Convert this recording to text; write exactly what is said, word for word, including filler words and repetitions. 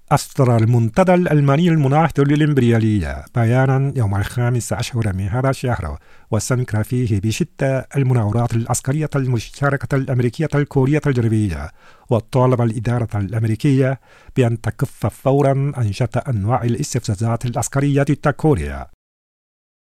أصدر المنتدى الألماني المناهض للإمبريالية بيانا يوم الخامس عشر من هذا الشهر، واستنكر فيه بشدة المناورات العسكرية المشتركة الأمريكية الكورية الجنوبية، وطالب الإدارة الأمريكية بأن تكف فورا عن شتى أنواع الاستفزازات العسكرية ضد كوريا.